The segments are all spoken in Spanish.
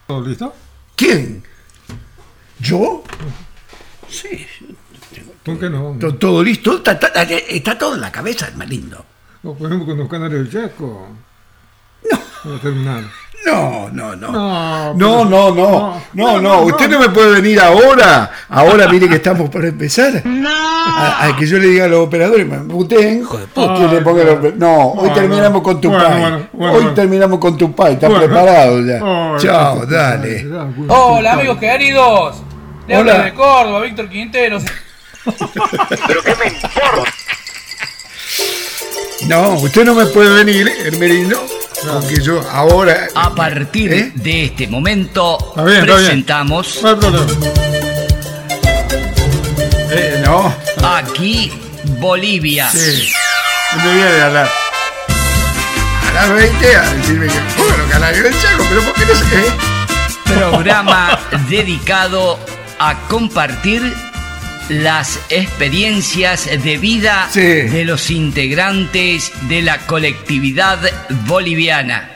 ¿Todo listo? ¿Quién? ¿Yo? Sí. ¿Por qué no? ¿Todo listo? Está todo en la cabeza, hermanindo. O por ejemplo con los canales del Chaco. No. Para terminar. No. No. Usted no me puede venir ahora. Ahora, mire que estamos por empezar. No. A que yo le diga a los operadores, me puten. Hoy terminamos con tu pai. Hoy terminamos con tu pai. ¿Estás preparado ya? Chao, dale. Hola, amigos queridos. Le hablo Hola. de Córdoba, Víctor Quinteros. ¿Pero qué me importa? No, usted no me puede venir, hermerino. Porque yo ahora. A partir de este momento Está bien. presentamos No hay problema. No. Aquí Bolivia. Sí. Me viene a hablar. A las 20 a decirme que pongan los canales del Chaco, pero ¿por qué no sé? Programa dedicado a compartir las experiencias de vida Sí. de los integrantes de la colectividad boliviana.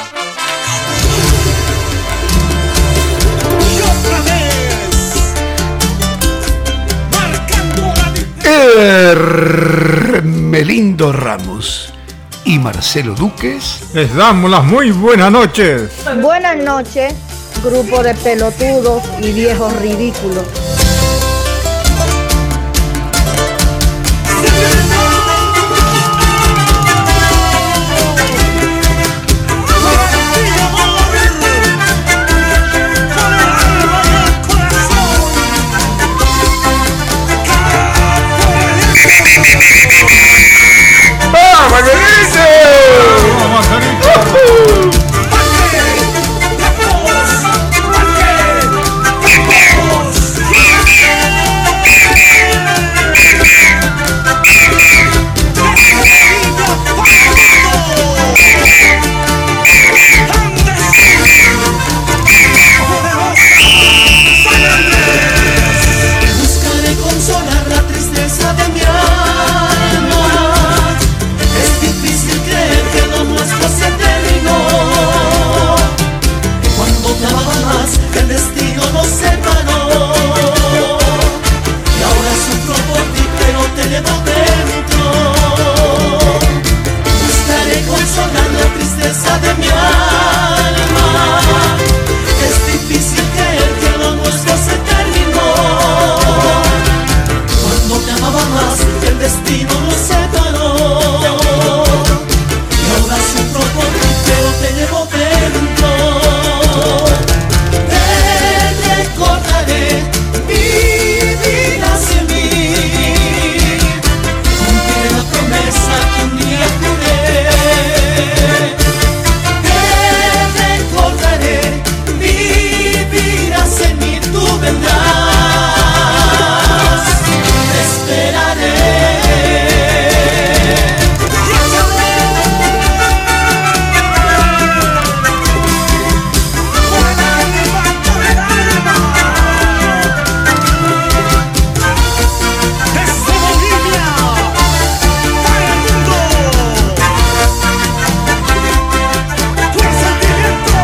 Melindo Ramos y Marcelo Duques. Les damos las muy buenas noches. Buenas noches, grupo de pelotudos y viejos ridículos. Vamos, Marcelito. Buscaré consolar la tristeza de mi alma. Es difícil creer que lo nuestro se terminó. Cuando te amaba más, el destino nos separó. Y ahora sufro por ti, pero te llevo dentro. Buscaré consolar la tristeza de mi alma. Es difícil creer que lo nuestro se terminó. Cuando te amaba más, el destino nos separó. Y ahora sufro por ti, pero te llevo dentro. Te recordaré, vivirás en mí. Cumpliré la promesa que un día juré. Te recordaré, vivirás en mí, tú vendrás. Te esperaré. Desde Bolivia para el mundo, tu sentimiento.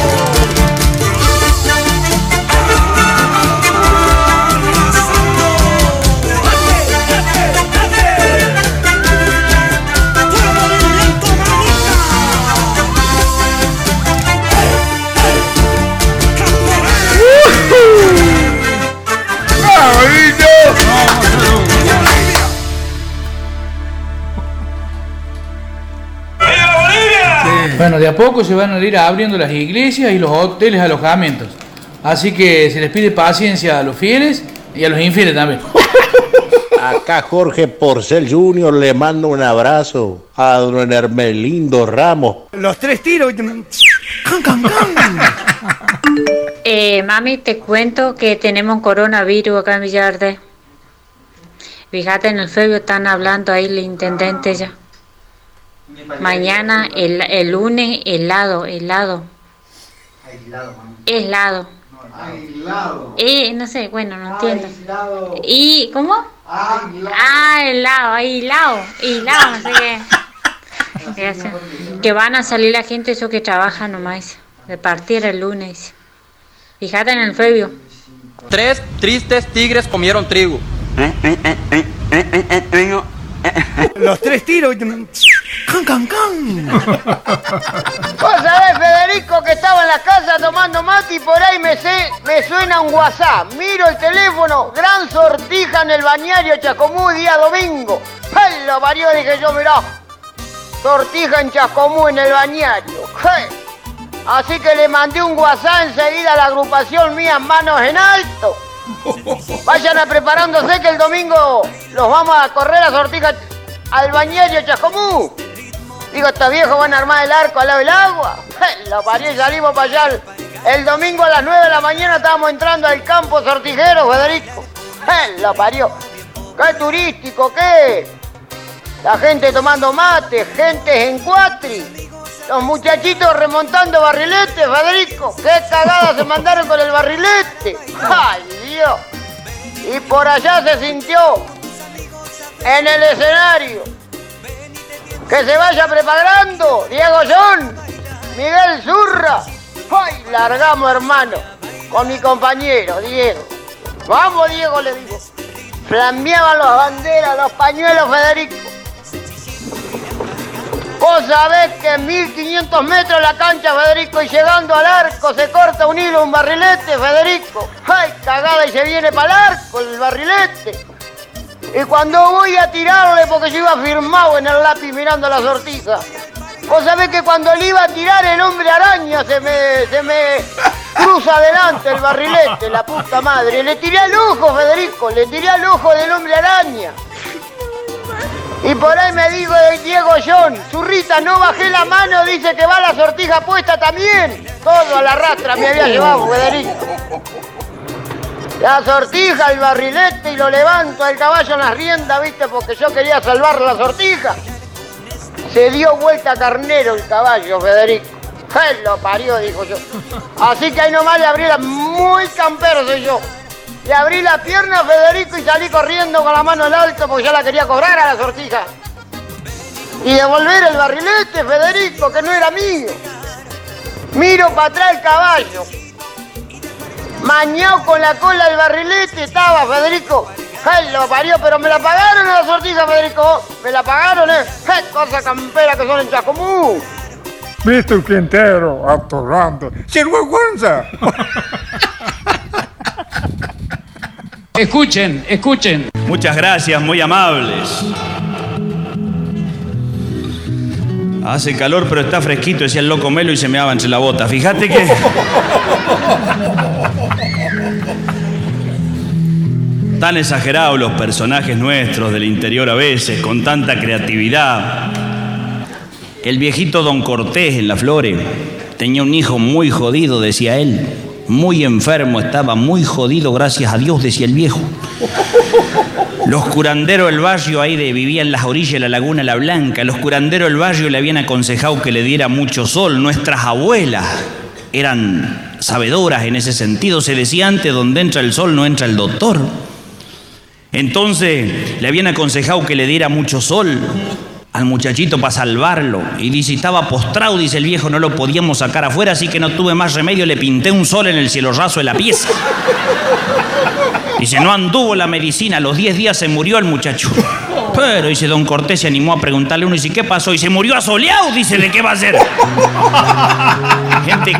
Bueno, de a poco se van a ir abriendo las iglesias y los hoteles, alojamientos. Así que se les pide paciencia a los fieles y a los infieles también. Acá Jorge Porcel Jr. le manda un abrazo a don Hermelindo Ramos. Los tres tiros. Mami, te cuento que tenemos coronavirus acá en Villarde. Fíjate, en el feudo están hablando ahí el intendente ya. Mañana, el lunes, helado. Aislado. No sé, bueno, no entiendo. ¿Y cómo? Aislado, no sé qué. Que van a salir la gente, esos que trabajan nomás. De partir el lunes. Fíjate en el Febio. 3 tristes tigres comieron trigo. Los 3 tiros. ¡Can! Vos sabés, Federico, que estaba en la casa tomando mate y por ahí me suena un WhatsApp. Miro el teléfono, gran sortija en el balneario Chascomú día domingo. ¡Ay, lo parió! Dije yo, mirá, sortija en Chascomú en el balneario. ¡Hey! Así que le mandé un WhatsApp enseguida a la agrupación mía, Manos en Alto. Vayan a preparándose que el domingo los vamos a correr a sortija al balneario Chascomú. Digo, estos viejos van a armar el arco al lado del agua. Lo parió y salimos para allá. El domingo a las 9 de la mañana estábamos entrando al campo sortijero, Federico. Lo parió. Qué turístico, qué. La gente tomando mate, gente en cuatri. Los muchachitos remontando barrilete, Federico. Qué cagada se mandaron con el barrilete. ¡Ay, Dios! Y por allá se sintió en el escenario. Que se vaya preparando Diego John, Miguel Zurra. ¡Ay, largamos, hermano! Con mi compañero, Diego. ¡Vamos, Diego!, le digo. Flambeaban las banderas, los pañuelos, Federico. Vos sabés que en 1500 metros la cancha, Federico, y llegando al arco se corta un hilo, un barrilete, Federico. ¡Ay, cagada! Y se viene para el arco el barrilete. Y cuando voy a tirarle, porque yo iba firmado en el lápiz mirando la sortija, vos sabés que cuando le iba a tirar el hombre araña se me cruza adelante el barrilete, la puta madre. Le tiré al ojo, Federico, le tiré al ojo del hombre araña. Y por ahí me digo Diego John, Zurrita, no bajé la mano, dice que va la sortija puesta también. Todo a la rastra me había llevado, Federico. La sortija, el barrilete, y lo levanto el caballo en las riendas, ¿viste? Porque yo quería salvar la sortija. Se dio vuelta carnero el caballo, Federico. ¡Él lo parió!, dijo yo. Así que ahí nomás le abrí muy campero soy yo. Le abrí la pierna a Federico y salí corriendo con la mano en alto porque ya la quería cobrar a la sortija. Y devolver el barrilete, Federico, que no era mío. Miro para atrás el caballo. Mañado con la cola del barrilete estaba, Federico. ¡Ay, lo parió! Pero me la pagaron a la sortija, Federico. Me la pagaron, ¡Qué cosa campera que son en Chascomú! ¿Viste el Quintero atorrando? ¡Sin vergüenza! Escuchen. Muchas gracias, muy amables. Hace calor, pero está fresquito, decía el loco Melo y se me daba entre la bota. Fíjate que... Tan exagerados los personajes nuestros del interior a veces, con tanta creatividad. El viejito Don Cortés en La Flores tenía un hijo muy jodido, decía él. Muy enfermo, estaba muy jodido, gracias a Dios, decía el viejo. Los curanderos del barrio ahí vivían en las orillas de la Laguna La Blanca. Los curanderos del barrio le habían aconsejado que le diera mucho sol. Nuestras abuelas eran sabedoras en ese sentido. Se decía antes, donde entra el sol no entra el doctor. Entonces le habían aconsejado que le diera mucho sol al muchachito para salvarlo. Y dice, estaba postrado, dice el viejo, no lo podíamos sacar afuera, así que no tuve más remedio, le pinté un sol en el cielo raso de la pieza. Dice, no anduvo la medicina, a los 10 días se murió el muchacho. Pero, dice, Don Cortés se animó a preguntarle a uno, dice, ¿qué pasó? Y se murió asoleado, dice, ¿de qué va a ser? Gente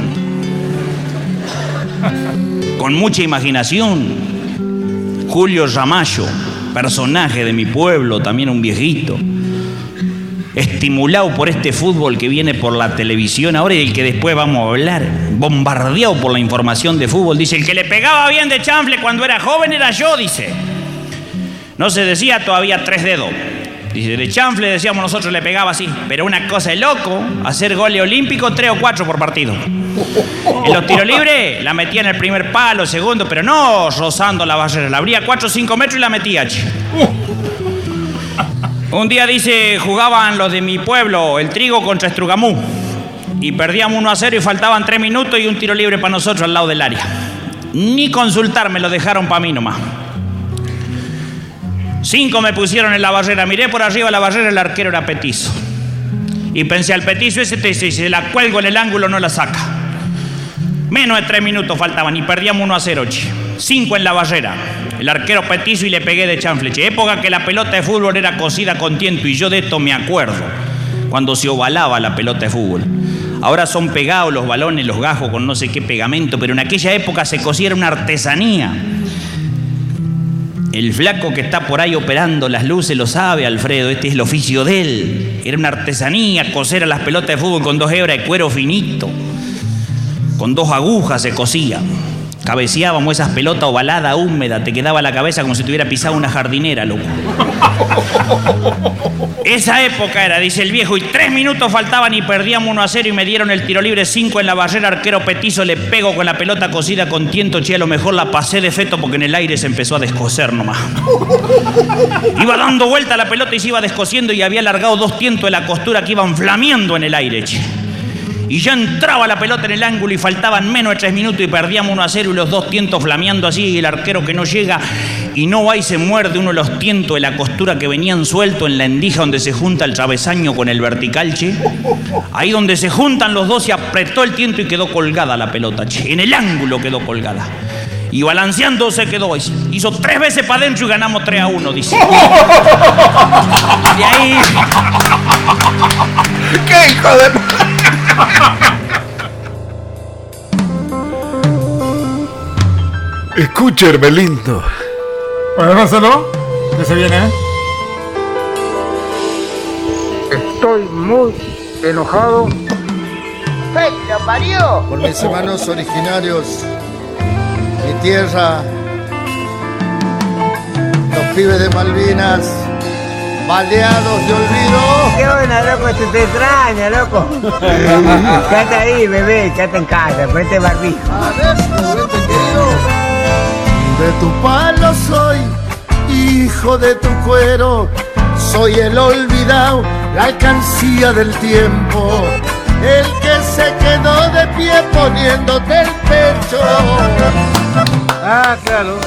con mucha imaginación. Julio Ramallo, personaje de mi pueblo, también un viejito. Estimulado por este fútbol que viene por la televisión ahora y del que después vamos a hablar, bombardeado por la información de fútbol, dice, el que le pegaba bien de chanfle cuando era joven era yo, dice. No se decía todavía 3 dedos. Dice, de chanfle decíamos nosotros, le pegaba así. Pero una cosa de loco, hacer goles olímpicos 3 o 4 por partido. En los tiros libres la metía en el primer palo, segundo, pero no rozando la barrera. La abría 4 o 5 metros y la metía. Un día, dice, jugaban los de mi pueblo, el Trigo contra Estrugamú. Y perdíamos 1-0 y faltaban 3 minutos y un tiro libre para nosotros al lado del área. Ni consultar, me lo dejaron para mí nomás. 5 me pusieron en la barrera. Miré por arriba la barrera, el arquero era petizo. Y pensé, al petizo ese, si se la cuelgo en el ángulo no la saca. Menos de 3 minutos faltaban y perdíamos 1-0, che. 5 en la barrera. El arquero petizo y le pegué de chanfle, che. Época que la pelota de fútbol era cosida con tiento y yo de esto me acuerdo. Cuando se ovalaba la pelota de fútbol. Ahora son pegados los balones, los gajos con no sé qué pegamento, pero en aquella época se cosía, era una artesanía. El flaco que está por ahí operando las luces lo sabe, Alfredo, este es el oficio de él. Era una artesanía coser a las pelotas de fútbol con 2 hebras de cuero finito. Con 2 agujas se cosía. Cabeceábamos esas pelotas ovaladas, húmedas, te quedaba la cabeza como si te hubiera pisado una jardinera, loco. Esa época era, dice el viejo, y 3 minutos faltaban y perdíamos 1-0 y me dieron el tiro libre, 5 en la barrera, arquero petizo, le pego con la pelota cosida con tiento, che, a lo mejor la pasé de feto porque en el aire se empezó a descoser nomás. Iba dando vuelta la pelota y se iba descosiendo y había alargado 2 tientos de la costura que iban flameando en el aire, che. Y ya entraba la pelota en el ángulo y faltaban menos de 3 minutos y perdíamos 1-0 y los 2 tientos flameando así y el arquero que no llega y no va y se muerde uno de los tientos de la costura que venían suelto en la endija donde se junta el travesaño con el vertical, che. Ahí donde se juntan los dos se apretó el tiento y quedó colgada la pelota, che. En el ángulo quedó colgada. Y balanceando se quedó. Hizo 3 veces para adentro y ganamos 3-1, dice. Y ahí... ¡Qué hijo de... Escucha, Hermelinto. Bueno, Marcelo, ¿qué se viene? Estoy muy enojado. ¡Hey, lo parió! Por mis hermanos originarios, mi tierra, los pibes de Malvinas, baleados de olvido. Qué buena, loco, te extraña, loco. Quédate ahí, bebé, quédate en casa, ponete barbijo. A ver, vente, querido. De tu palo soy, hijo de tu cuero, soy el olvidado, la alcancía del tiempo, el que se quedó de pie poniéndote el pecho. Ah, claro.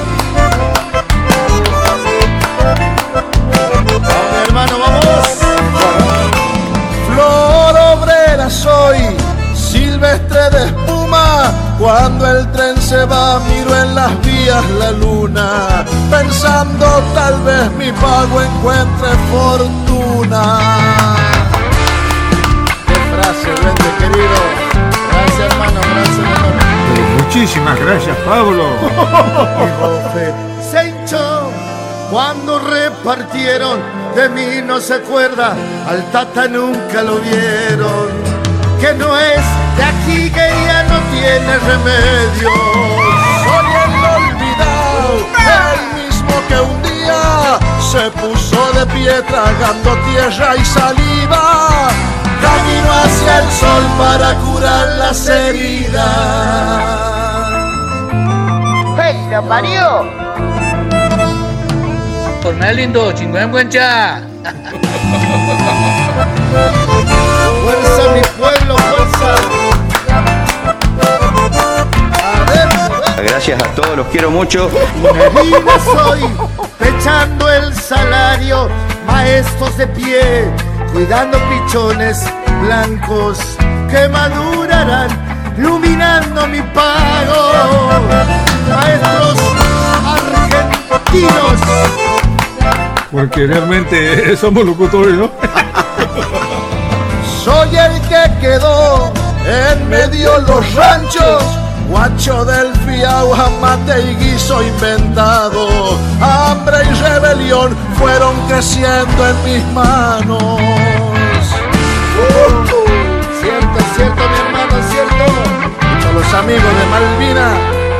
Vamos, hermano, vamos. Flor obrera soy, silvestre de espuma, cuando el tren se va miro en las vías la luna, pensando tal vez mi pago encuentre fortuna. Qué frase, vende, querido. Gracias, hermano, gracias, hermano. Muchísimas gracias, Pablo. Mi bofe se hinchó cuando repartieron, de mí no se acuerda, al Tata nunca lo vieron. Que no es de aquí, que ya no tiene remedio. Soy el olvidado, el mismo que un día se puso de pie tragando tierra y saliva. Camino hacia el sol para curar las heridas. ¡Hey, lo parió! Por más lindo, chingüengüencha. Fuerza, mi pueblo, fuerza. Gracias a todos, los quiero mucho. Medina soy, pechando el salario, maestros de pie, cuidando pichones blancos que madurarán, iluminando mi pago. Maestros argentinos. Porque realmente somos locutores, ¿no? Soy el que quedó en medio los ranchos, guacho del fiao, mate y guiso inventado. Hambre y rebelión fueron creciendo en mis manos. Cierto, mi hermano, cierto. Con los amigos de Malvina.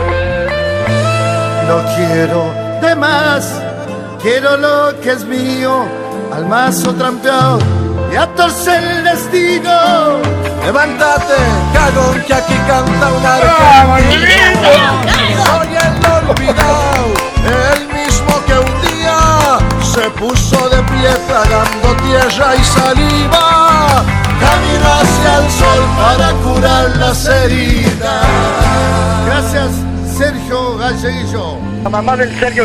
No quiero de más, quiero lo que es mío, al mazo trampeado y a torcer el destino. Levántate, cagón, que aquí canta un argentino. Soy el olvidado, el mismo que un día se puso de pie tragando tierra y saliva. Camino hacia el sol para curar las heridas. Gracias, Sergio Galleguillo. La mamá del Sergio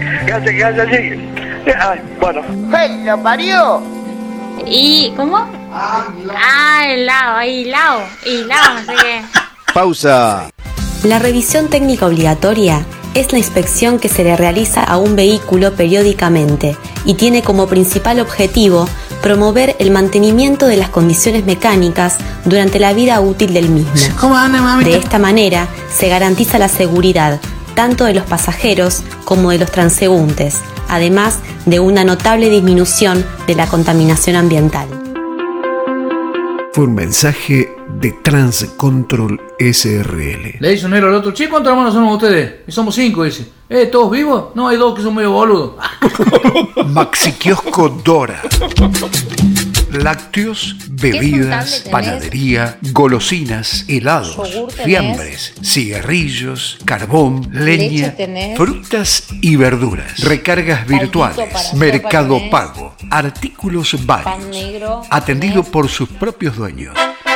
bueno. ¡Hey, lo parió! ¿Y cómo? hilado, no sé qué. Pausa. La revisión técnica obligatoria es la inspección que se le realiza a un vehículo periódicamente y tiene como principal objetivo promover el mantenimiento de las condiciones mecánicas durante la vida útil del mismo. De esta manera se garantiza la seguridad tanto de los pasajeros como de los transeúntes, además de una notable disminución de la contaminación ambiental. Fue un mensaje de Transcontrol SRL. Le dice un negro al otro, che, ¿cuántos hermanos somos ustedes? Y somos 5, dice. ¿Todos vivos? No, hay 2 que son medio boludos. Maxi Kiosco Dora. Lácteos, bebidas, panadería, golosinas, helados, fiambres, cigarrillos, carbón, leña, frutas y verduras, recargas virtuales, mercado pago, artículos varios, atendido por sus propios dueños.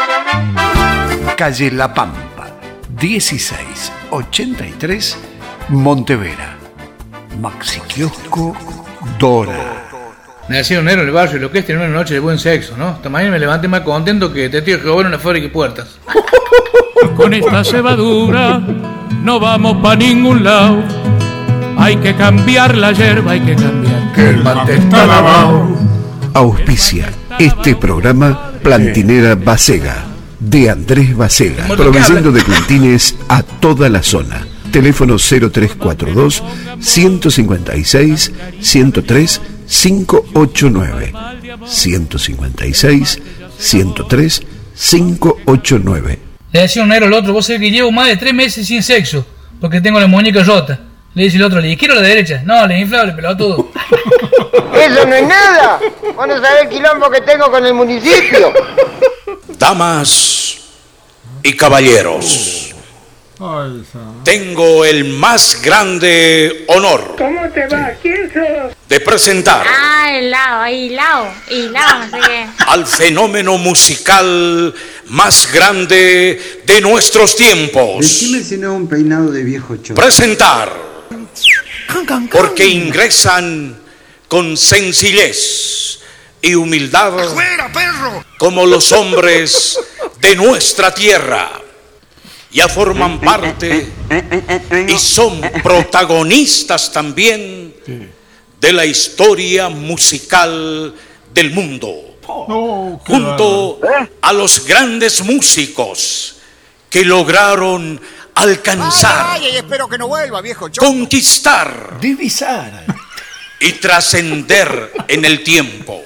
Calle La Pampa, 1683, Montevera. Maxi Kiosco Dora. Me decía un negro en el barrio, lo que es tener una noche de buen sexo, ¿no? Esta mañana me levanté más contento que te tío Jehová en una fábrica de puertas. Con esta cebadura no vamos pa' ningún lado. Hay que cambiar la yerba, hay que cambiar. Que el mate está lavado. Auspicia este programa Plantinera Basega, de Andrés Basega, proveyendo de plantines a toda la zona. Teléfono 0342 156 103 589 156 103 589. Le decía un negro al otro, vos sabés que llevo más de 3 meses sin sexo, porque tengo la muñeca rota. Le dice el otro, ¿le izquierda o la derecha? No, le inflable, pelotudo. Eso no es nada. Vos no sabés el quilombo que tengo con el municipio. Damas y caballeros, tengo el más grande honor. ¿Cómo te va? ¿Quién sos? De presentar Hilado, no sé qué. al fenómeno musical más grande de nuestros tiempos. Decime si no es un peinado de viejo chorro. Presentar, porque ingresan con sencillez y humildad como los hombres de nuestra tierra. Ya forman parte y son protagonistas también de la historia musical del mundo, junto a los grandes músicos que lograron alcanzar, espero que no vuelva, viejo conquistar, divisar y trascender en el tiempo,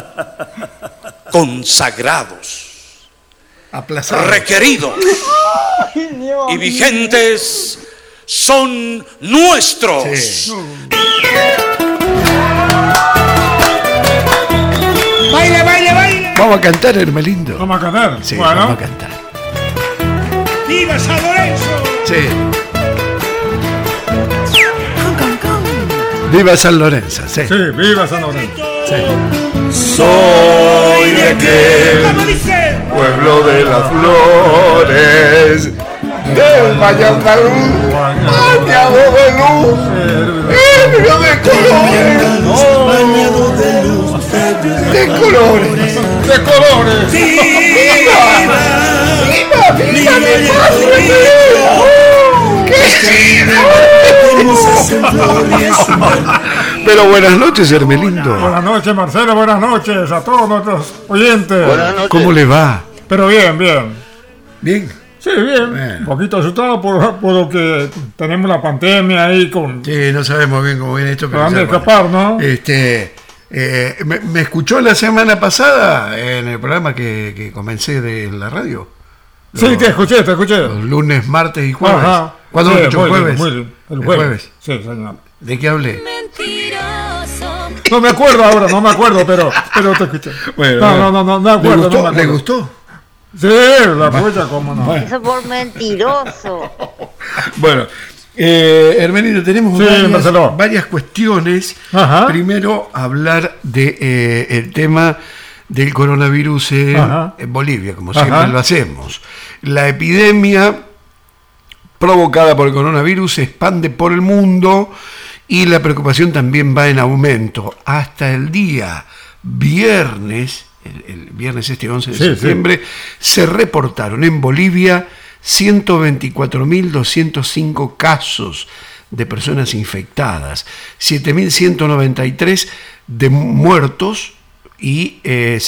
consagrados, requeridos y vigentes son nuestros. Sí. ¡Baile, baile, baile! Vamos a cantar, Hermelindo. ¿Vamos a cantar? Sí, bueno. vamos a cantar. ¡Viva San Lorenzo! Sí. Viva San Lorenzo, sí. Sí, viva San Lorenzo. Sí. Soy de aquel pueblo de las flores, del valle andaluz, bañado de luz, ebrio de colores, de colores, de colores. ¡Viva! ¡Viva! ¡Viva mi padre! Pero buenas noches, Hermelindo. Buenas noches, Marcelo. Buenas noches a todos nuestros oyentes. ¿Cómo le va? Pero bien, bien. ¿Bien? Sí, bien. Bueno. Un poquito asustado por lo que tenemos la pandemia ahí con... Sí, no sabemos bien cómo viene esto. Pero van a escapar, ¿no? ¿Me escuchó la semana pasada en el programa que comencé de la radio? Sí, te escuché. Los lunes, martes y jueves. Ajá. ¿Cuándo lo escuchó? ¿Jueves? El jueves. Sí, señor. ¿De qué hablé? No me acuerdo ahora, pero te escuché. Bueno, no me acuerdo. ¿Le gustó? Sí, la pucha, cómo no. Eso por mentiroso. Bueno, Hermenito, tenemos varias cuestiones. Ajá. Primero, hablar de el tema del coronavirus en Bolivia, como siempre lo hacemos. La epidemia provocada por el coronavirus se expande por el mundo y la preocupación también va en aumento. Hasta el día viernes el viernes 11 de septiembre, se reportaron en Bolivia 124.205 casos de personas infectadas, 7.193 de muertos y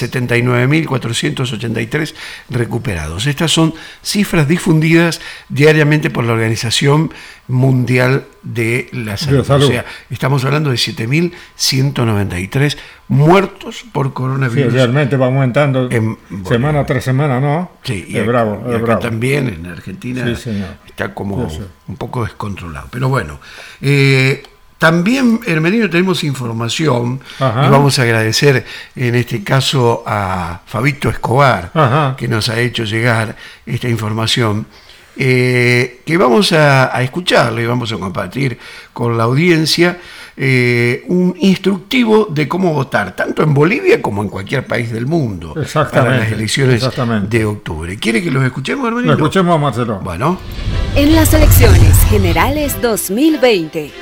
79.483 recuperados. Estas son cifras difundidas diariamente por la Organización Mundial de la Salud. O sea, estamos hablando de 7.193 muertos por coronavirus. Sí, realmente va aumentando semana tras semana, ¿no? Sí, y es bravo. También en Argentina está como un poco descontrolado. Pero bueno, también, Hermenio, tenemos información y vamos a agradecer en este caso a Fabito Escobar, que nos ha hecho llegar esta información, que vamos a escucharle y vamos a compartir con la audiencia un instructivo de cómo votar, tanto en Bolivia como en cualquier país del mundo, para las elecciones de octubre. ¿Quiere que los escuchemos, Hermenio? Lo escuchemos, Marcelo. Bueno. En las elecciones generales 2020,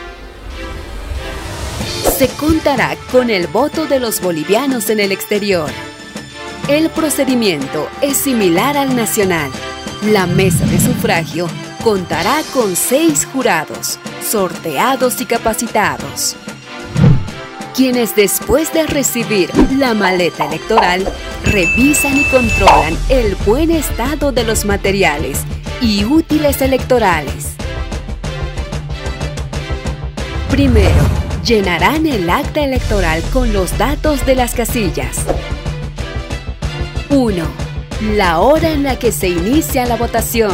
se contará con el voto de los bolivianos en el exterior. El procedimiento es similar al nacional. La mesa de sufragio contará con 6 jurados, sorteados y capacitados, quienes después de recibir la maleta electoral, revisan y controlan el buen estado de los materiales y útiles electorales. Primero, llenarán el acta electoral con los datos de las casillas. 1. La hora en la que se inicia la votación.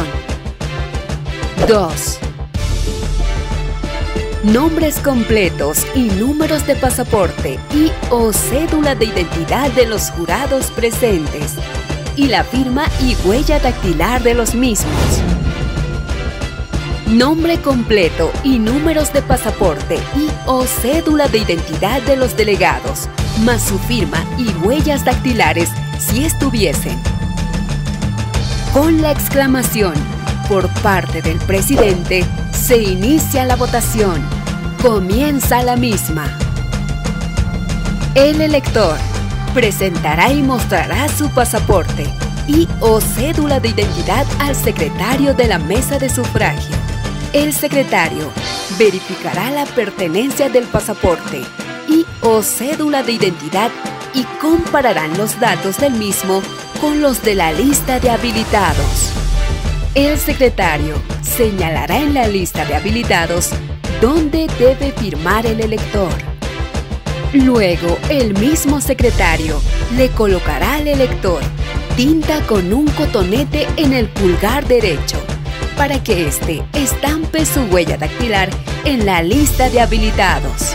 2. Nombres completos y números de pasaporte y o cédula de identidad de los jurados presentes y la firma y huella dactilar de los mismos. Nombre completo y números de pasaporte y o cédula de identidad de los delegados, más su firma y huellas dactilares si estuviesen. Con la exclamación por parte del presidente, se inicia la votación. Comienza la misma. El elector presentará y mostrará su pasaporte y o cédula de identidad al secretario de la mesa de sufragio. El secretario verificará la pertenencia del pasaporte y o cédula de identidad y compararán los datos del mismo con los de la lista de habilitados. El secretario señalará en la lista de habilitados dónde debe firmar el elector. Luego, el mismo secretario le colocará al elector tinta con un cotonete en el pulgar derecho para que éste estampe su huella dactilar en la lista de habilitados.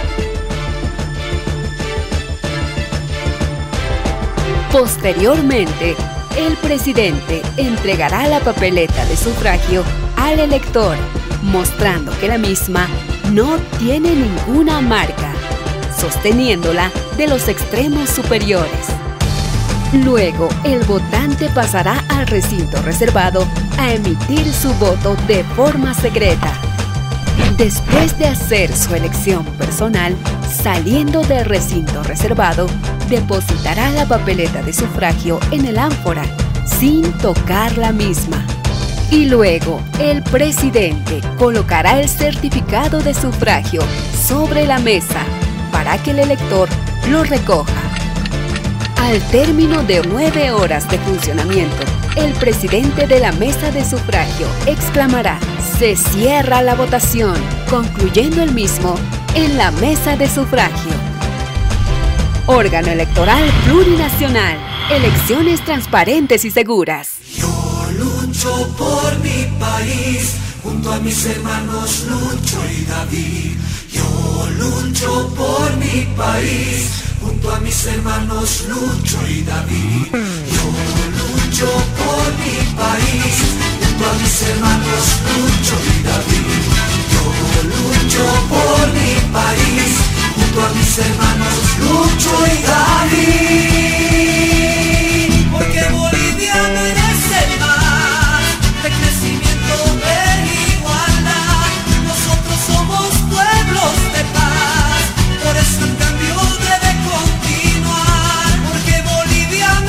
Posteriormente, el presidente entregará la papeleta de sufragio al elector, mostrando que la misma no tiene ninguna marca, sosteniéndola de los extremos superiores. Luego, el votante pasará al recinto reservado a emitir su voto de forma secreta. Después de hacer su elección personal, saliendo del recinto reservado, depositará la papeleta de sufragio en el ánfora, sin tocar la misma. Y luego, el presidente colocará el certificado de sufragio sobre la mesa para que el elector lo recoja. Al término de 9 horas de funcionamiento, el presidente de la mesa de sufragio exclamará: "Se cierra la votación", concluyendo el mismo en la mesa de sufragio. Órgano electoral plurinacional. Elecciones transparentes y seguras. Yo lucho por mi país, junto a mis hermanos Lucho y David. Yo lucho por mi país, junto a mis hermanos Lucho y David. Yo lucho por mi país, junto a mis hermanos Lucho y David. Yo lucho por mi país, junto a mis hermanos Lucho y David. Porque Bolivia merece más de crecimiento, de igualdad. Nosotros somos pueblos de paz, por eso el cambio debe continuar. Porque Bolivia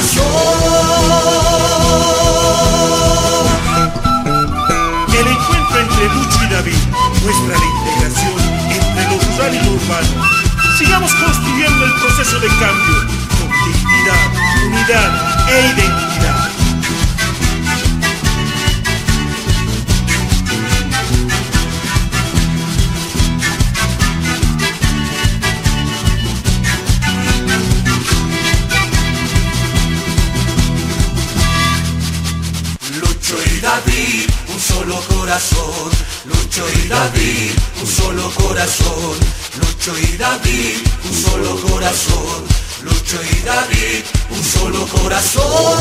corazón. El encuentro entre Lucho y David muestra la integración entre lo rural y lo urbano. Sigamos construyendo el proceso de cambio con dignidad, unidad e identidad. Lucho y David, un solo corazón. Lucho y David, un solo corazón. Lucho y David, un solo corazón. Lucho y David, un solo corazón.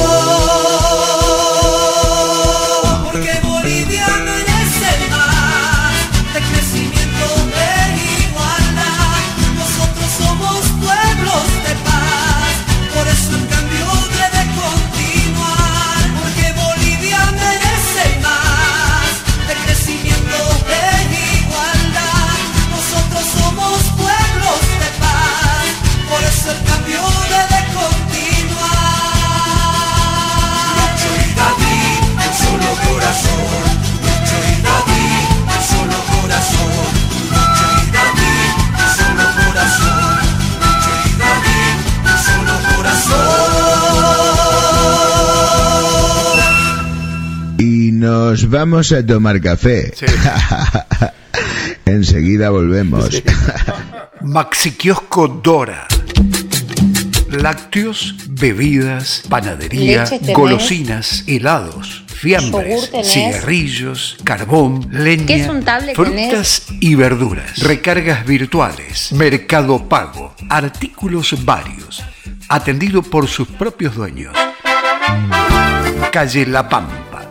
Porque Bolivia merece más de crecimiento, de igualdad. Nosotros somos pueblos de paz, por eso el cambio debe continuar. Porque Bolivia merece más de crecimiento, de igualdad. Nosotros somos pueblos de paz, por eso el cambio debe continuar. Lucho y David, un solo corazón. Lucho y David, un solo corazón. Lucho y David, un solo corazón. Lucho y David, un solo corazón. Y nos vamos a tomar café. Sí. Enseguida volvemos. Sí. Maxi Kiosco Dora. Lácteos, bebidas, panadería, Leche tenés, golosinas, helados, fiambres, yogur tenés, cigarrillos, carbón, leña, ¿qué es un tablet frutas y verduras, recargas virtuales, mercado pago, artículos varios, atendido por sus propios dueños. Calle La Pampa,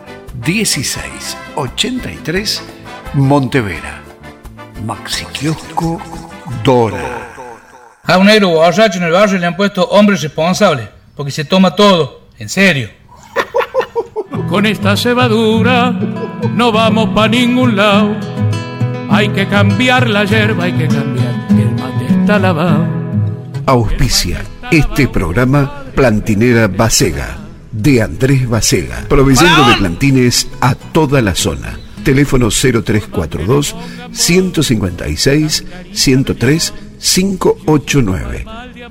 1683, Montevera. Maxi Kiosco Dora. A un negro borracho en el barrio le han puesto hombre responsable, porque se toma todo, en serio. Con esta cebadura no vamos pa' ningún lado. Hay que cambiar la yerba, hay que cambiar, el mate está lavado. Auspicia este programa Plantinera Basega, de Andrés Basega, proveyendo de plantines a toda la zona. Teléfono 0342 156 103 589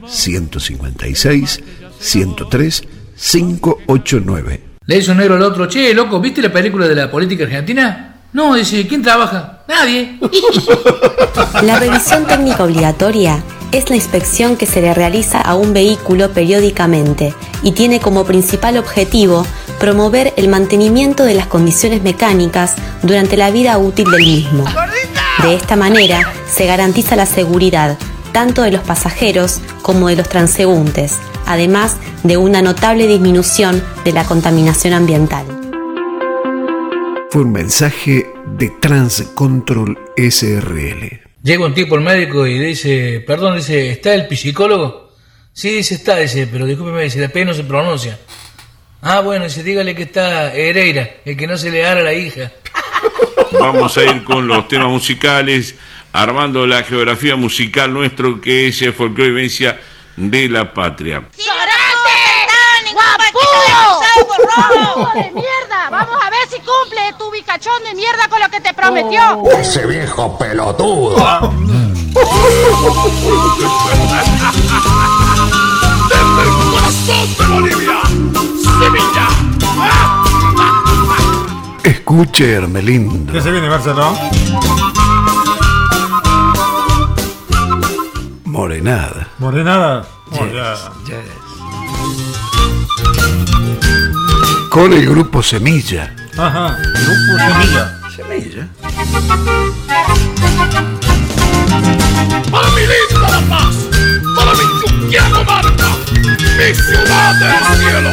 156 103 589. Le dice un negro al otro: che, loco, ¿viste la película de la política argentina? No, dice, ¿quién trabaja? Nadie. La revisión técnica obligatoria es la inspección que se le realiza a un vehículo periódicamente y tiene como principal objetivo promover el mantenimiento de las condiciones mecánicas durante la vida útil del mismo. De esta manera se garantiza la seguridad tanto de los pasajeros como de los transeúntes, además de una notable disminución de la contaminación ambiental. Fue un mensaje de Transcontrol SRL. Llega un tipo al médico y dice: perdón, dice, ¿está el psicólogo? Sí, dice, está, dice, pero discúlpeme, dice, la P no se pronuncia. Ah, bueno, dice, dígale que está Hereira, el que no se le hará a la hija. Vamos a ir con los temas musicales, armando la geografía musical nuestro, que es el folclore y vivencia de la patria. ¡Guapudo! ¡De mierda! Vamos a ver si cumple tu bicachón de mierda con lo que te prometió. ¡Ese viejo pelotudo! ¡Desde el corazón de Bolivia, Sevilla! Escuche, Hermelindo. ¿Qué se viene, Marcelo? Morenada. ¿Morenada? Yes. Con el grupo Semilla. Ajá, grupo Semilla. Semilla. Para mi linda La Paz, para mi Chuquiano Marca, mi ciudad del cielo.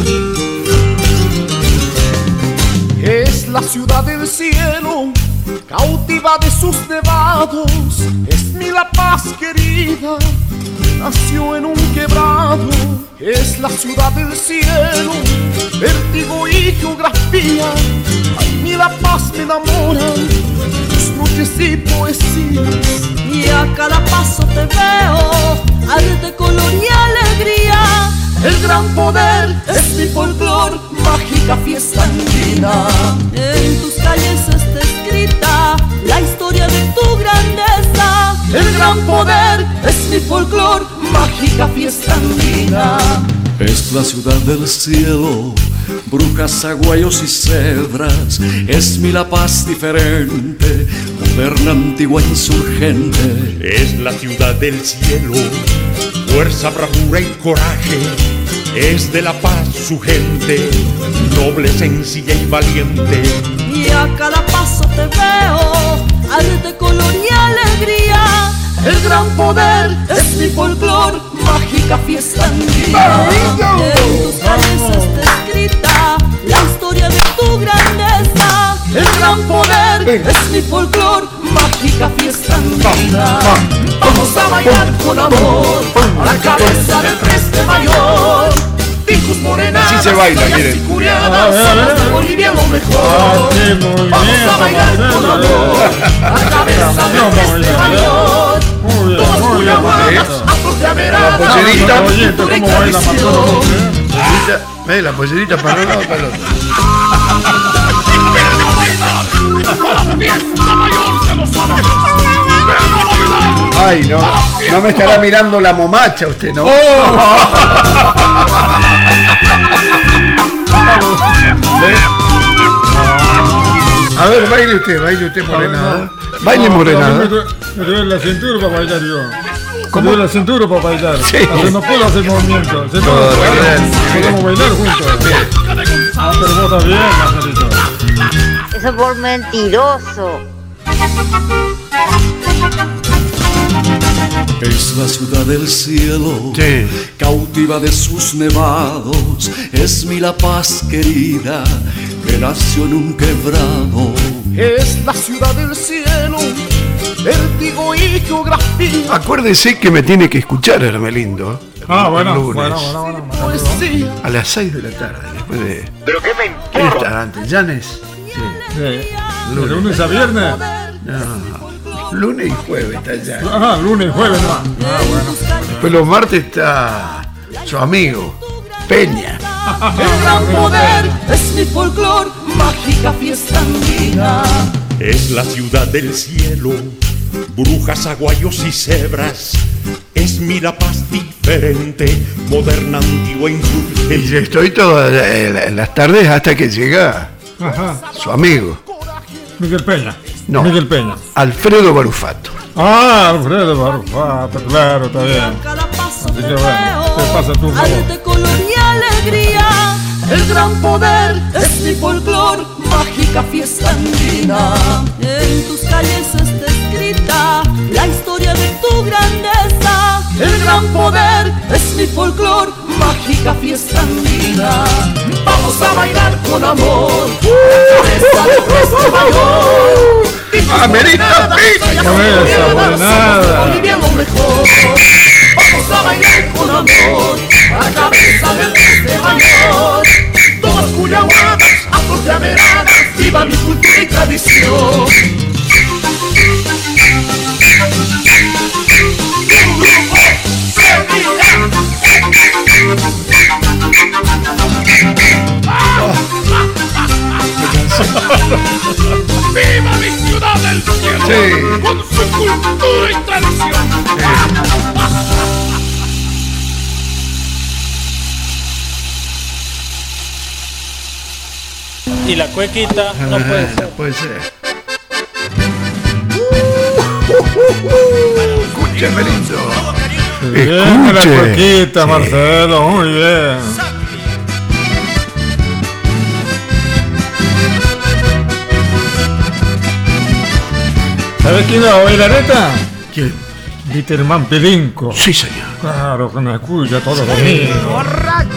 Es la ciudad del cielo, cautiva de sus nevados, es mi La Paz querida. Nació en un quebrado, es la ciudad del cielo, vértigo y geografía. Ay, mi La Paz me enamora, tus noches y poesías. Y a cada paso te veo, arte, color y alegría. El gran poder es mi folclor, mágica fiesta andina. En tus calles está escrita la historia de tu grandeza. El gran poder es mi folclor, mágica fiesta andina. Es la ciudad del cielo, brujas, aguayos y cebras. Es mi La Paz diferente, moderna, antigua, insurgente. Es la ciudad del cielo, fuerza, bravura y coraje. Es de La Paz su gente, noble, sencilla y valiente. Y a cada paso te veo, arte, color y alegría. El gran poder es mi folclor, mágica fiesta andina. En tus calles está escrita la historia de tu grandeza. El gran poder es mi folclor, mágica fiesta andina. Vamos a bailar con amor a la cabeza del 3 de mayo. Picos morenadas, así se baila, miren. Somos de Bolivia lo mejor. Vamos a bailar con amor a la cabeza del 3 de mayo. Todas cuyaguanas, afros de Averada. La pollerita. ¿Cómo baila Mató? Ve la pollerita para un lado y para el otro. Ay, no me estará mirando la momacha usted, ¿no? A ver, baile usted morenada. Baile morenada. Me duele la cintura para bailar yo. Me duele la cintura para bailar. Sí. No puedo hacer movimiento. Podemos bailar juntos. Pero vos también, Marcelito. Eso por mentiroso. Es la ciudad del cielo, sí, cautiva de sus nevados. Es mi La Paz querida, que nació en un quebrado. Es la ciudad del cielo, vértigo y geografía. Acuérdese que me tiene que escuchar, Hermelindo. Bueno. A las 6 de la tarde, después de... ¿Pero qué me importa? Antes, ¿Llanes? Sí. ¿De lunes a viernes? No. Lunes y jueves está allá. Ajá, lunes y jueves no. Bueno. Después los martes está su amigo, Peña. El gran poder es mi folclor, mágica fiesta andina. Es la ciudad del cielo, brujas, aguayos y cebras. Es mi La Paz diferente, moderna, antigua, insurgente. Y estoy todas las tardes hasta que llega su amigo. Miguel Peña. No, Miguel Peña. Alfredo Barufato. Alfredo Barufato, claro, está bien. Así que bueno, te pasa tu arte, color y alegría. El gran poder es mi folclor, mágica fiesta andina. En tus calles está escrita la historia de tu grandeza. El gran poder es mi folclor, mágica fiesta andina. Vamos a bailar con amor, cabeza del 3 de mayo. ¡Amerita Morenada! Bolivia lo mejor. Vamos a bailar con amor, a la cabeza del 3 de mayo. Todas cuyaguanas, afros de Averada, viva mi cultura y tradición. ¡Viva mi ciudad del cielo! Sí. Con su cultura y tradición. Y la cuequita no puede ser. No puede ser. Escúchame, lindo. Bien, la cuequita, Marcelo, muy bien. ¿Sabes quién va a bailar esta? ¿Quién? Viterman Pelinco. Sí, señor. Claro, que me escucha todos los domingos. ¡Borracho!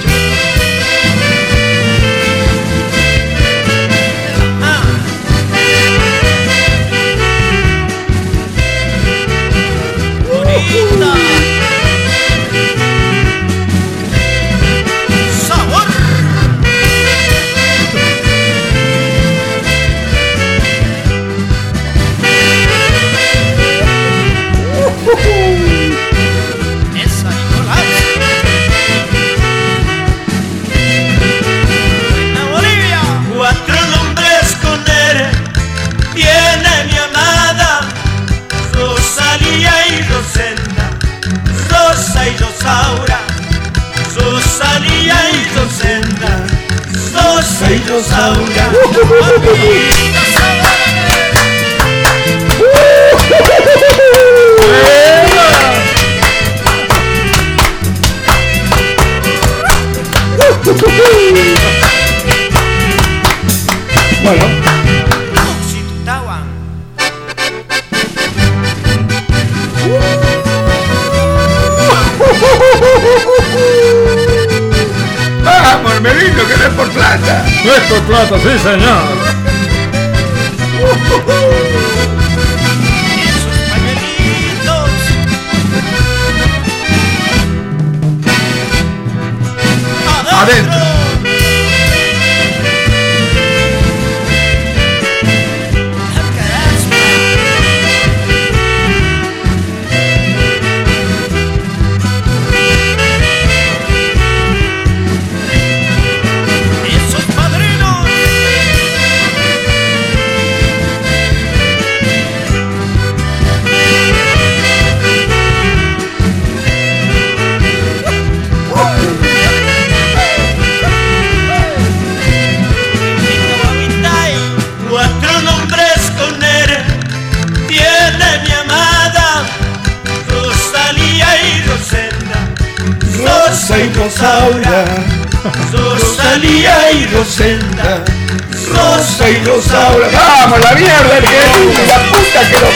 Rosa y Rosaura. Bueno. Vamos, Hermelino, que no es por plata. No es por plata, sí, señor. Adentro. Rosa y Rosaura, Rosalía y Rosenda, Rosa y Rosaura. ¡Vamos, la mierda, Argentina! ¡La puta que lo...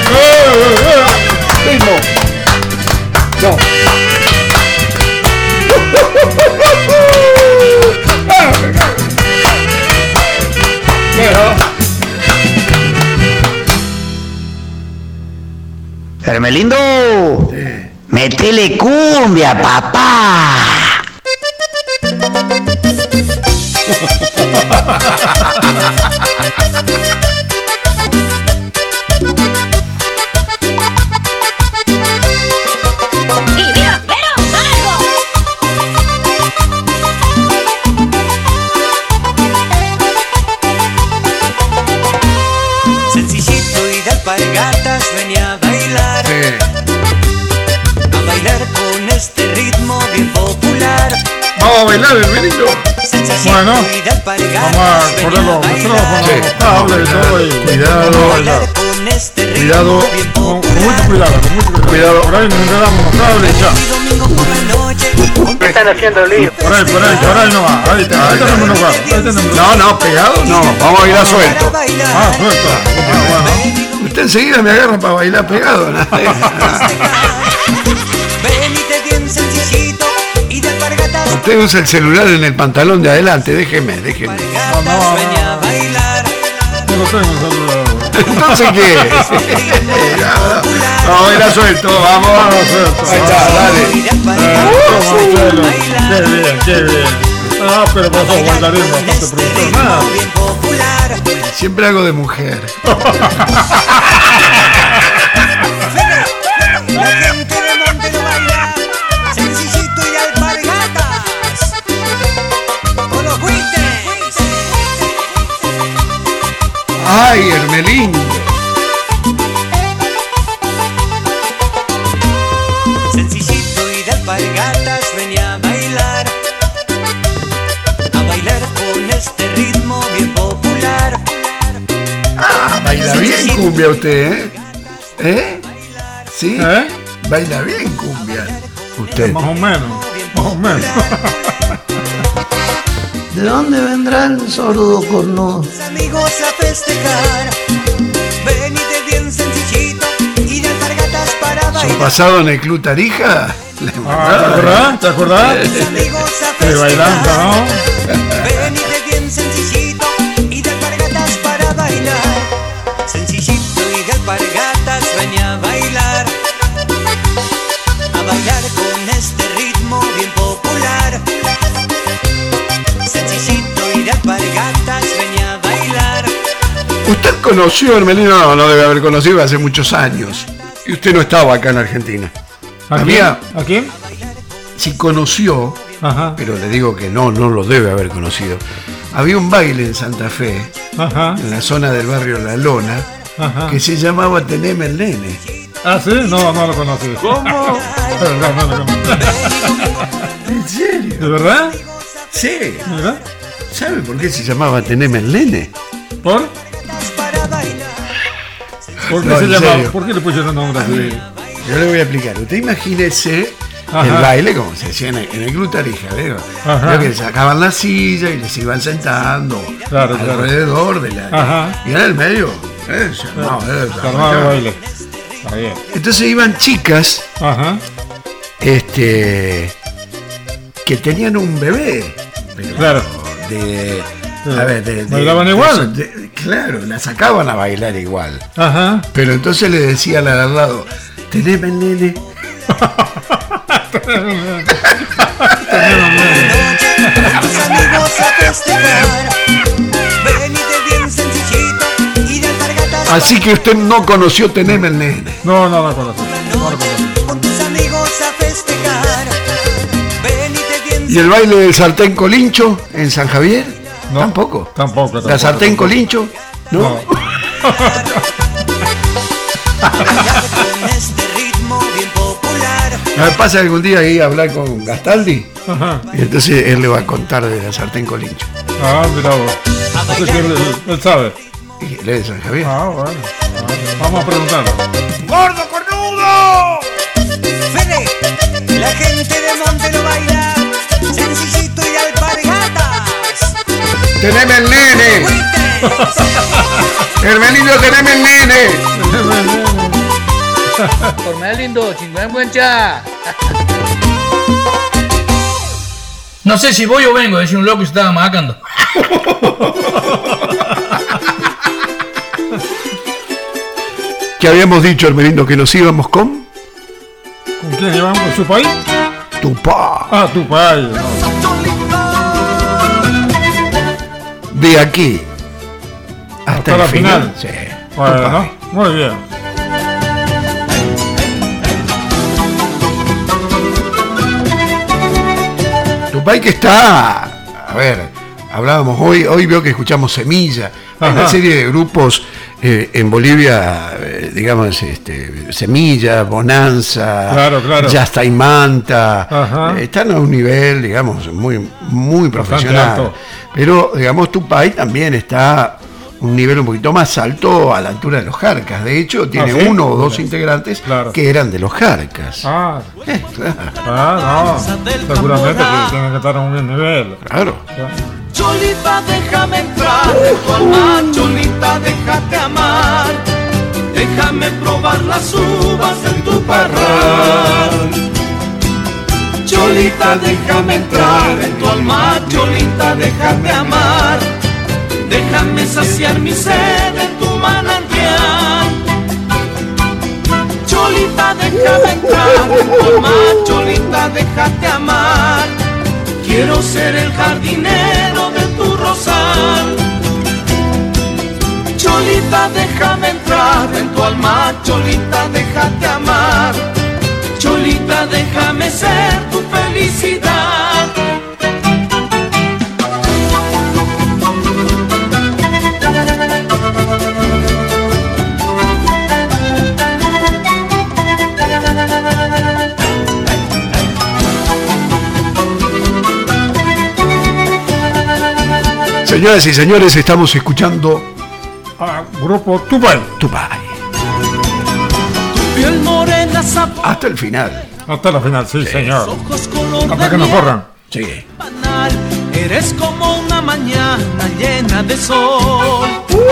¡Ritmo! No. Bueno. Hermelindo, metele cumbia, papá. Sencillito y de alpargatas venía a bailar. A bailar con este ritmo bien popular. Vamos a bailar, Hermelino. Bueno, vamos a ponerlo micrófono, cable y todo. Y cuidado, cuidado, con mucho cuidado. Por ahí nos enredamos los cables y ya. ¿Qué están haciendo lío? Por ahí no va. Ahí tenemos un lugar. No, pegado no. Vamos a bailar suelto. Suelto. Bueno. Usted enseguida me agarra para bailar pegado. ¿No? Usted usa el celular en el pantalón de adelante. Déjeme. No lo tengo el celular. Entonces, ¿qué? No, baila suelto, vamos. Suelto. Ahí está, dale. Qué bien. Ah, pero vos sos bailarín bastante profesional. Siempre hago de mujer. La gente de Monte lo baila, sencillito y de alpargatas. Con los huites. Ay, Hermelín. Sencillito y de alpargatas venía a bailar con este ritmo bien popular. Ah, baila bien cumbia usted, ¿eh? ¿Sí? Baila bien cumbia usted. Más o menos. ¿De dónde vendrá el sordo cornudo? Amigos a festejar, venite bien sencillito y de alpargatas para bailar. ¿Su pasado en el Club Tarija? ¿Te acordás? Bailando, ¿no? Venite bien sencillito y de alpargatas para bailar. Sencillito y de alpargatas venía a bailar con este ritmo bien popular. Sencillito y de alpargatas venía a bailar. ¿Usted conoció a Hermelino? No debe haber conocido hace muchos años. Y usted no estaba acá en Argentina. ¿A quién? Si conoció, pero le digo que no lo debe haber conocido. Había un baile en Santa Fe, en la zona del barrio La Lona, que se llamaba Teneme el Nene. ¿Ah, sí? No lo conocí. ¿Cómo? No. ¿En serio? ¿De verdad? Sí. ¿Verdad? ¿Sabe por qué se llamaba Teneme el Nene? ¿Por? ¿Por qué No, se en llamaba? serio. ¿Por qué le pusieron nombre así? Yo le voy a explicar. Usted imagínese el baile como se hacía en el Club Tarija, ¿veo? Creo que sacaban la silla y les iban sentando alrededor de la... Y en el medio, se armaba el baile. Está bien. Entonces iban chicas que tenían un bebé. Pero claro. ¿Bailaban igual? Claro, la sacaban a bailar igual. Pero entonces le decía a la de al lado, teneme el nene. Así que usted no conoció Teneme el Nene. No conocí. ¿Y el baile del sartén colincho en San Javier? No, tampoco. Tampoco. ¿La sartén colincho? No. Me pasa algún día ahí a hablar con Gastaldi y entonces él le va a contar de la sartén colincho. Mira vos. Entonces él sabe. Y él es de San Javier. Bueno. Vamos a preguntarlo. ¡Gordo cornudo! Fede, la gente de Monte lo baila sencillito y alpargatas. ¡Teneme el nene! ¡Hermenito, teneme el nene! Por más lindo, chingüengüencha. No sé si voy o vengo, decía un loco y se estaba macando. ¿Qué habíamos dicho, Hermelindo, que nos íbamos con? ¿Con quién íbamos? ¿Con su país? Tupá. Tu país. De aquí hasta la final. Sí. Bueno, muy bien. Tupay que está, a ver, hablábamos hoy veo que escuchamos Semilla, hay una serie de grupos en Bolivia, digamos, Semilla, Bonanza, claro. Yasta y Manta, están a un nivel, digamos, muy profesional, pero digamos Tupay también está un nivel un poquito más alto a la altura de los Jarcas. De hecho, tiene uno o dos integrantes que eran de los Jarcas. No. Seguramente que tienen que estar a un buen nivel. Claro. Cholita, déjame entrar en tu alma, Cholita, déjate amar. Déjame probar las uvas en tu parral. Cholita, déjame entrar en tu alma, Cholita, déjate amar. Déjame saciar mi sed en tu manantial. Cholita, déjame entrar en tu alma, Cholita, déjate amar. Quiero ser el jardinero de tu rosal. Cholita, déjame entrar en tu alma, Cholita, déjate amar. Cholita, déjame ser tu felicidad. Señoras y señores, estamos escuchando a Grupo Tupay. Piel morena, hasta el final. Hasta la final, sí, señor. Hasta que nos corran. Sí. Eres como una mañana llena de sol.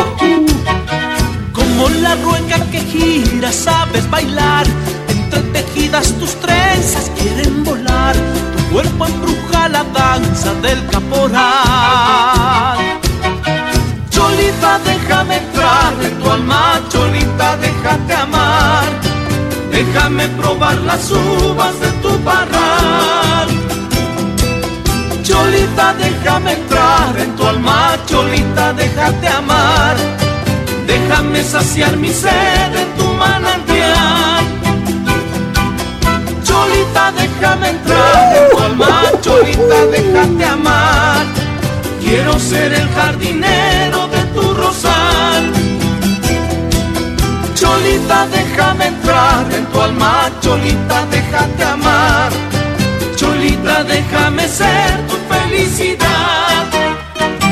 Como la rueca que gira, sabes bailar. Entretejidas tus trenzas quieren volar. Tu cuerpo embruja la danza del caporal. Cholita, déjame entrar en tu alma, Cholita, déjate amar. Déjame probar las uvas de tu parral. Cholita, déjame entrar en tu alma, Cholita, déjate amar. Déjame saciar mi sed en tu manantial. Cholita, déjame entrar en tu alma, Cholita, déjate amar. Quiero ser el jardinero de tu rosal. Cholita, déjame entrar en tu alma, Cholita, déjate amar. Cholita, déjame ser tu felicidad.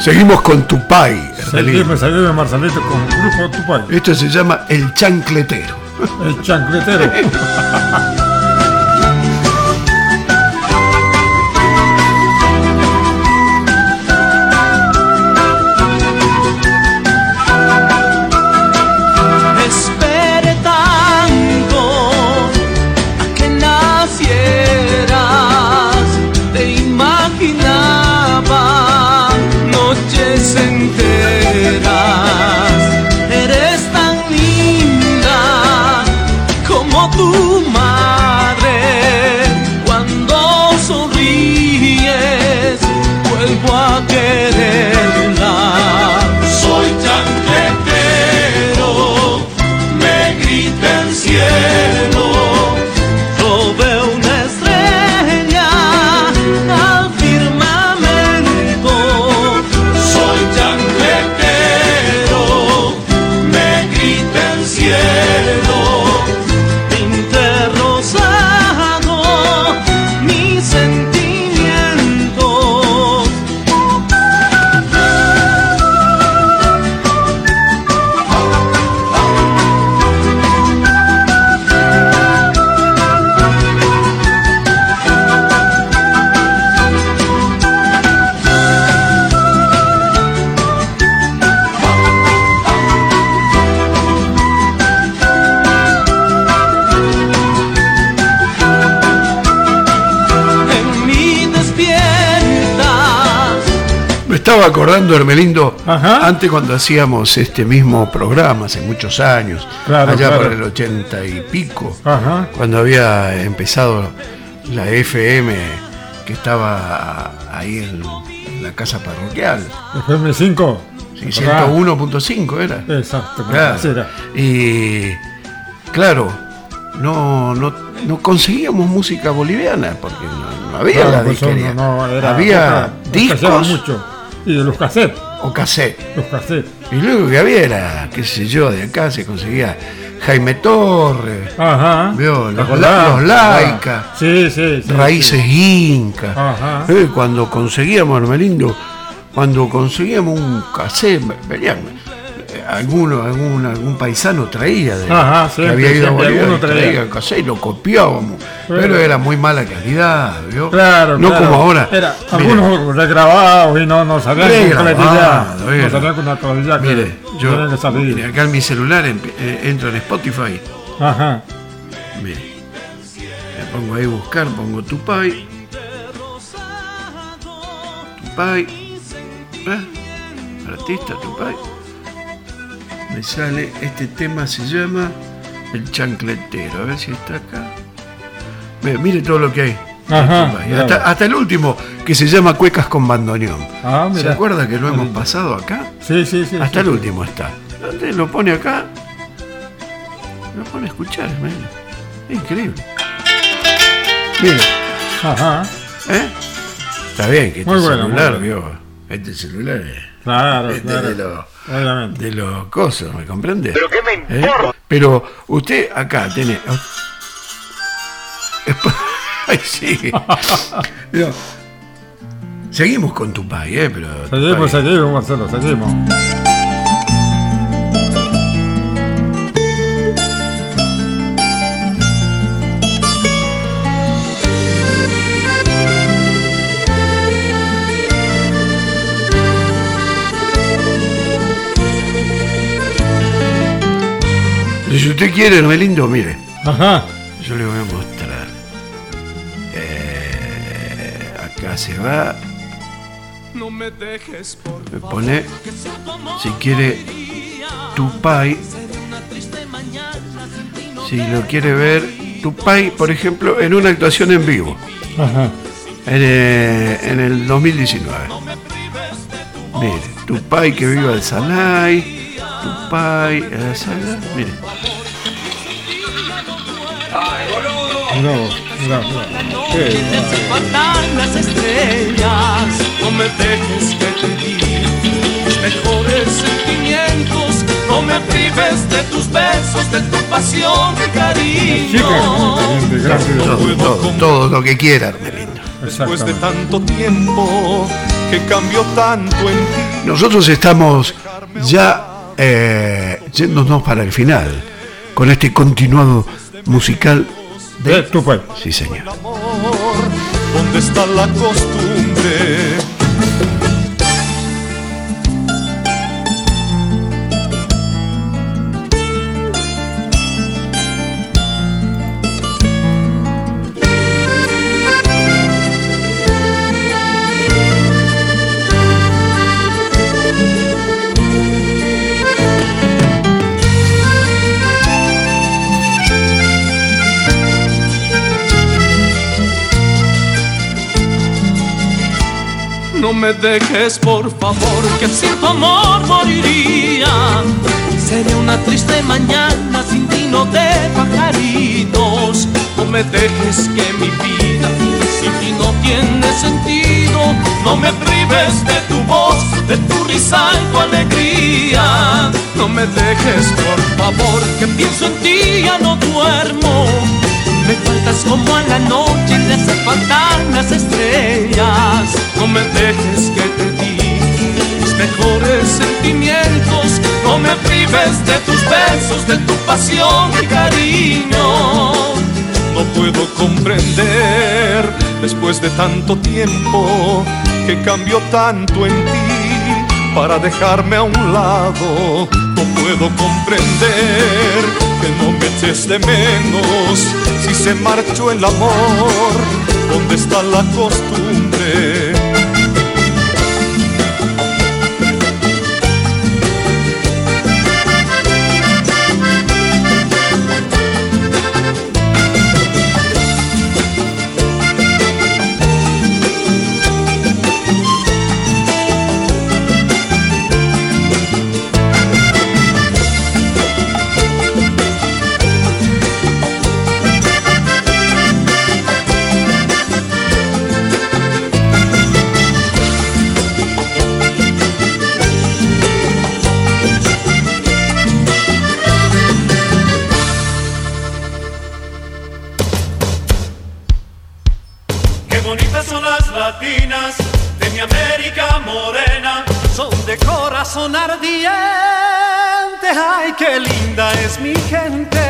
Seguimos con Tupay. Seguimos Marcelito con el grupo Tupay. Esto se llama El Chancletero. El Chancletero. Eres tan linda como tu madre. Cuando sonríes, vuelvo a quererla. Soy chancletero, me grita el cielo. Yo veo una estrella al firmamento. Soy chancletero, me grita el cielo. Pinte rosado mis sentimientos. En mí despiertas. Me estaba acordando, Hermelindo, antes cuando hacíamos este mismo programa, hace muchos años, allá por el 80 y pico, cuando había empezado la FM, que estaba ahí en la casa parroquial. FM 5. Sí, 101.5 era. Exacto. Claro. Y claro, no conseguíamos música boliviana porque no había la disquería. Había discos mucho. Y los cassettes. O cassettes. Los cassettes. Y luego que había era, qué sé yo, de acá se conseguía Jaime Torres, ¿vio? Los Laika, Raíces Inca. Cuando conseguíamos, Hermelindo, cuando conseguíamos un cassette, venían algún paisano traía que había ido a Bolivia, traía el cassette y lo copiábamos, pero era muy mala calidad, ¿vio? No como ahora. Algunos regrabados y no salían con calidad. No salían con una calidad. Mire, acá en mi celular entro en Spotify. Mire, me pongo ahí a buscar, pongo Tupay. Artista Tupay. Me sale, este tema se llama El Chancletero, a ver si está acá. Mire todo lo que hay. Hasta el último, que se llama Cuecas con Bandoneón. ¿Se acuerda que lo hemos pasado acá? Sí. Hasta el último está. Usted lo pone acá, lo pone a escuchar, es increíble. Mire. Está bien que este celular, vio. Este celular es. Claro. De los cosas, ¿me comprende? Pero qué me importa. Pero usted acá tiene. Ay, sí. Seguimos con Tupay, pero. Seguimos, Marcelo, seguimos. Si usted quiere, Hermelindo, mire. Yo le voy a mostrar. Acá se va. Me pone, si quiere, Tupay. Si lo quiere ver, Tupay, por ejemplo, en una actuación en vivo. En el 2019. Mire, Tupay que viva el Salay. Tupay, mire. Mira. Faltan las estrellas, no me dejes que te di tus mejores sentimientos, no me prives de tus besos, de tu pasión, de cariño. Todo lo que quiera, Hermelindo. Después de tanto tiempo que cambió tanto en ti. Nosotros estamos ya yéndonos para el final con este continuado musical de tu pueblo. Sí, señor. ¿Dónde está la costumbre? No me dejes, por favor, que sin tu amor moriría. Sería una triste mañana sin vino de pajaritos. No me dejes que mi vida sin ti no tiene sentido. No me prives de tu voz, de tu risa y tu alegría. No me dejes, por favor, que pienso en ti, ya no duermo. Me faltas como a la noche y le hace faltar las estrellas. No me dejes que te di mis mejores sentimientos. No me prives de tus besos, de tu pasión y cariño. No puedo comprender, después de tanto tiempo, que cambió tanto en ti para dejarme a un lado. No puedo comprender que no me eches de menos si se marchó el amor. ¿Dónde está la costumbre? De mi América morena, son de corazón ardiente. Ay, qué linda es mi gente.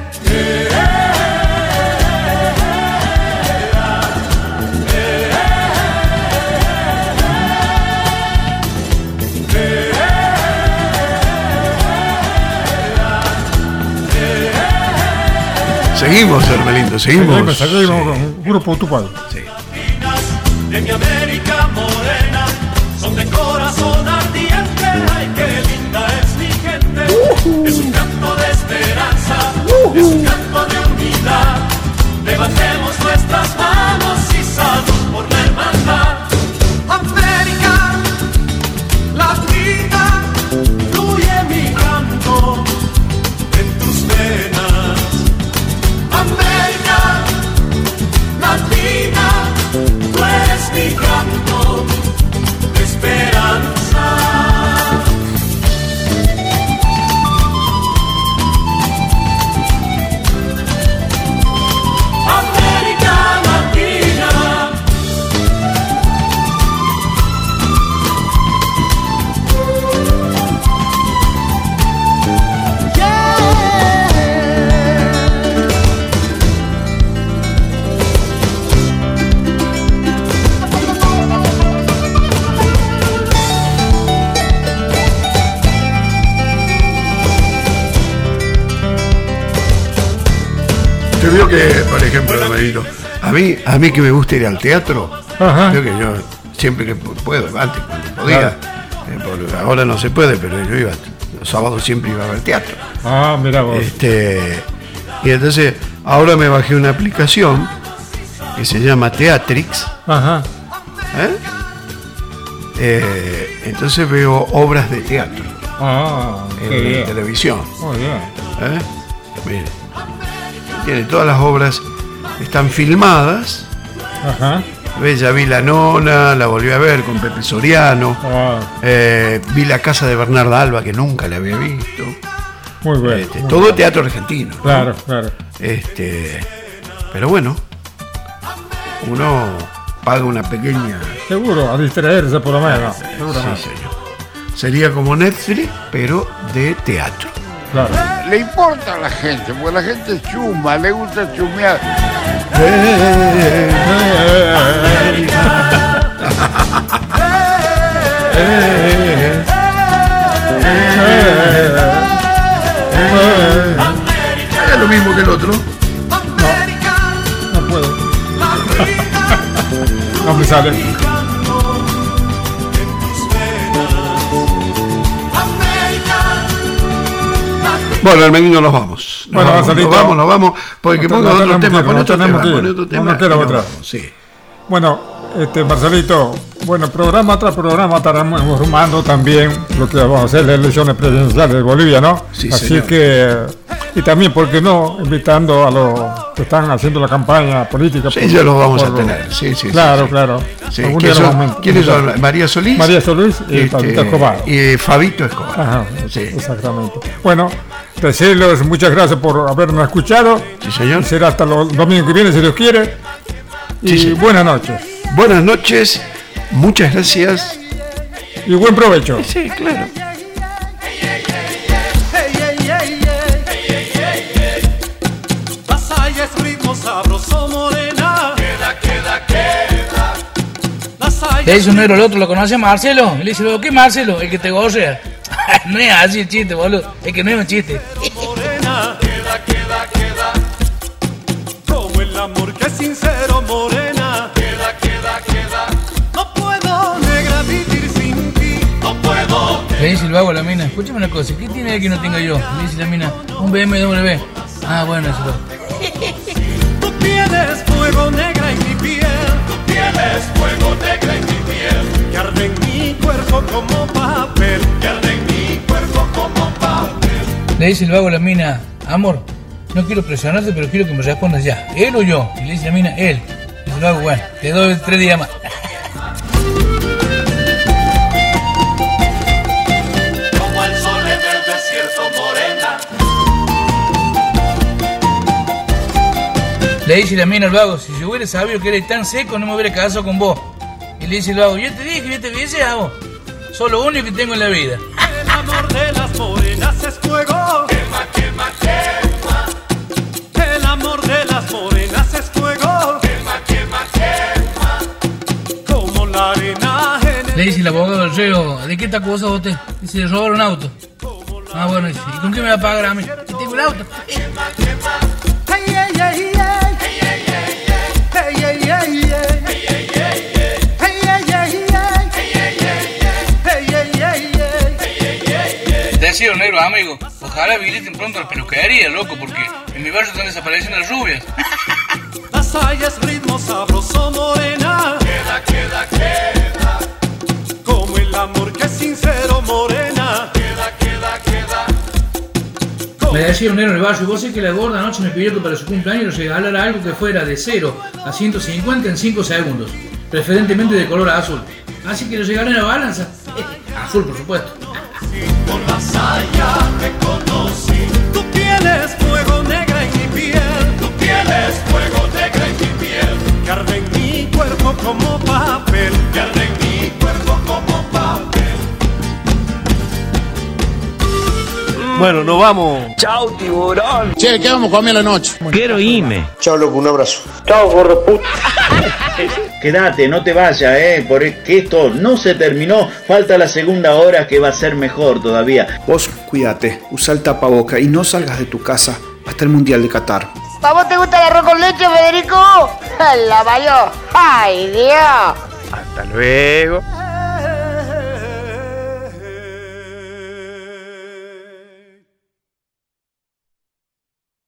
Seguimos, Hermelindo, seguimos. Seguimos, grupo Tupal. Sí. De mi América morena, son de corazón ardiente. Ay, qué linda es mi gente. Es un canto de esperanza, es un canto de unidad. Levantemos nuestras manos y salud por la hermandad. América latina, fluye mi canto en tus venas. América latina, tú eres mi canto de esperanza. América Latina. Te veo que, por ejemplo, Hermelito, a mí que me gusta ir al teatro, creo que yo siempre que puedo, antes cuando podía, porque ahora no se puede, pero yo iba, los sábados siempre iba a ver teatro. Ah, mira vos. Y entonces ahora me bajé una aplicación que se llama Teatrix. Ajá. Entonces veo obras de teatro en televisión. Muy bien. Mire, tiene todas las obras, están filmadas. Ajá. Ya vi La Nona, la volví a ver con Pepe Soriano. Vi La Casa de Bernarda Alba, que nunca la había visto. Muy bueno. Todo teatro argentino, ¿no? Claro, claro. Pero bueno, uno paga una pequeña... Seguro, a distraerse por lo menos. Sí, señor. Sería como Netflix, pero de teatro. Claro. Le importa a la gente, porque la gente es chuma, le gusta chumear. Es lo mismo que el otro. No puedo. No me sale. Bueno, Hermenino, nos vamos. Nos vamos, porque ponga otro tema, pon otro tema. Sí. Bueno, Marcelito, bueno, programa tras programa estaremos informando también lo que vamos a hacer las elecciones presidenciales de Bolivia, ¿no? Sí, así señor. Que, y también, ¿por qué no? Invitando a los que están haciendo la campaña política. Sí, ya los vamos a tener. Sí. Claro. Sí. ¿Quiénes son? María Solís y Fabito Escobar. Y Fabito Escobar. Ajá, sí. Exactamente. Bueno, decirles muchas gracias por habernos escuchado. Sí, señor. Será hasta el domingo que viene, si Dios quiere. Y buenas noches. Buenas noches, muchas gracias. Y buen provecho. Sí, claro. Vasalles, ritmo sabroso, morena. Queda. Le dice un negro al otro, ¿lo conoce Marcelo? Y le dice, ¿qué Marcelo? El que te gorrea. No es así el chiste, boludo. Es que no es un chiste. Morena, queda. Como el amor que es sincero, morena. Queda. No puedo, negra, vivir sin ti. No puedo. Le dice el vago a la mina, escúchame una cosa, ¿qué tiene él que no tenga yo? Le dice la mina, un BMW. Ah, bueno, eso. Tú tienes fuego, negra, en mi piel. Tú tienes fuego, negra, en mi piel. Que arde en mi cuerpo como papel. Le dice el vago a la mina, amor, no quiero presionarte, pero quiero que me respondas ya. ¿Él o yo? Y le dice la mina, él. Y dice el vago, bueno, te doy 3 días más. Como el sol en el desierto, morena. Le dice la mina al vago, si yo hubiera sabido que eres tan seco, no me hubiera casado con vos. Y le dice el vago, yo te dije, yo te hubiese a vos. Sos lo único que tengo en la vida. El amor de las morenas es fuego. Quema. El amor de las morenas es fuego. Quema. Como la arena en el... Le dice el abogado del reo, ¿de qué te acusas usted? Dice, le robaron un auto. Ah, bueno, dice, ¿y con qué me va a pagar a mí? Y tengo el auto. Decía un negro amigo, ojalá habiliten pronto la peluquería, loco, porque en mi barrio están desapareciendo las rubias. Vasalles, ritmo sabroso, morena. Queda. Como el amor que es sincero, morena. Queda. Me decía un negro en el barrio, vos sé que la gorda anoche me pidió que para su cumpleaños le regalara algo que fuera de 0 a 150 en 5 segundos, preferentemente de color azul. Así que le regalé la balanza. Azul, por supuesto. Con la saya te conocí. Tú tienes fuego, negra, en mi piel. Tú tienes fuego, negra, en mi piel. Que arde en mi cuerpo como papel. Que arde en mi cuerpo como papel. Bueno, nos vamos. Chao, tiburón. Che, ¿qué vamos a comer a la noche? Quiero irme. Chao, loco, un abrazo. Chao, gordo puto. Quédate, no te vayas, porque esto no se terminó. Falta la segunda hora que va a ser mejor todavía. Vos cuídate, usa el tapaboca y no salgas de tu casa hasta el Mundial de Qatar. ¿A vos te gusta el arroz con leche, Federico? ¡La mayor! ¡Ay, Dios! Hasta luego.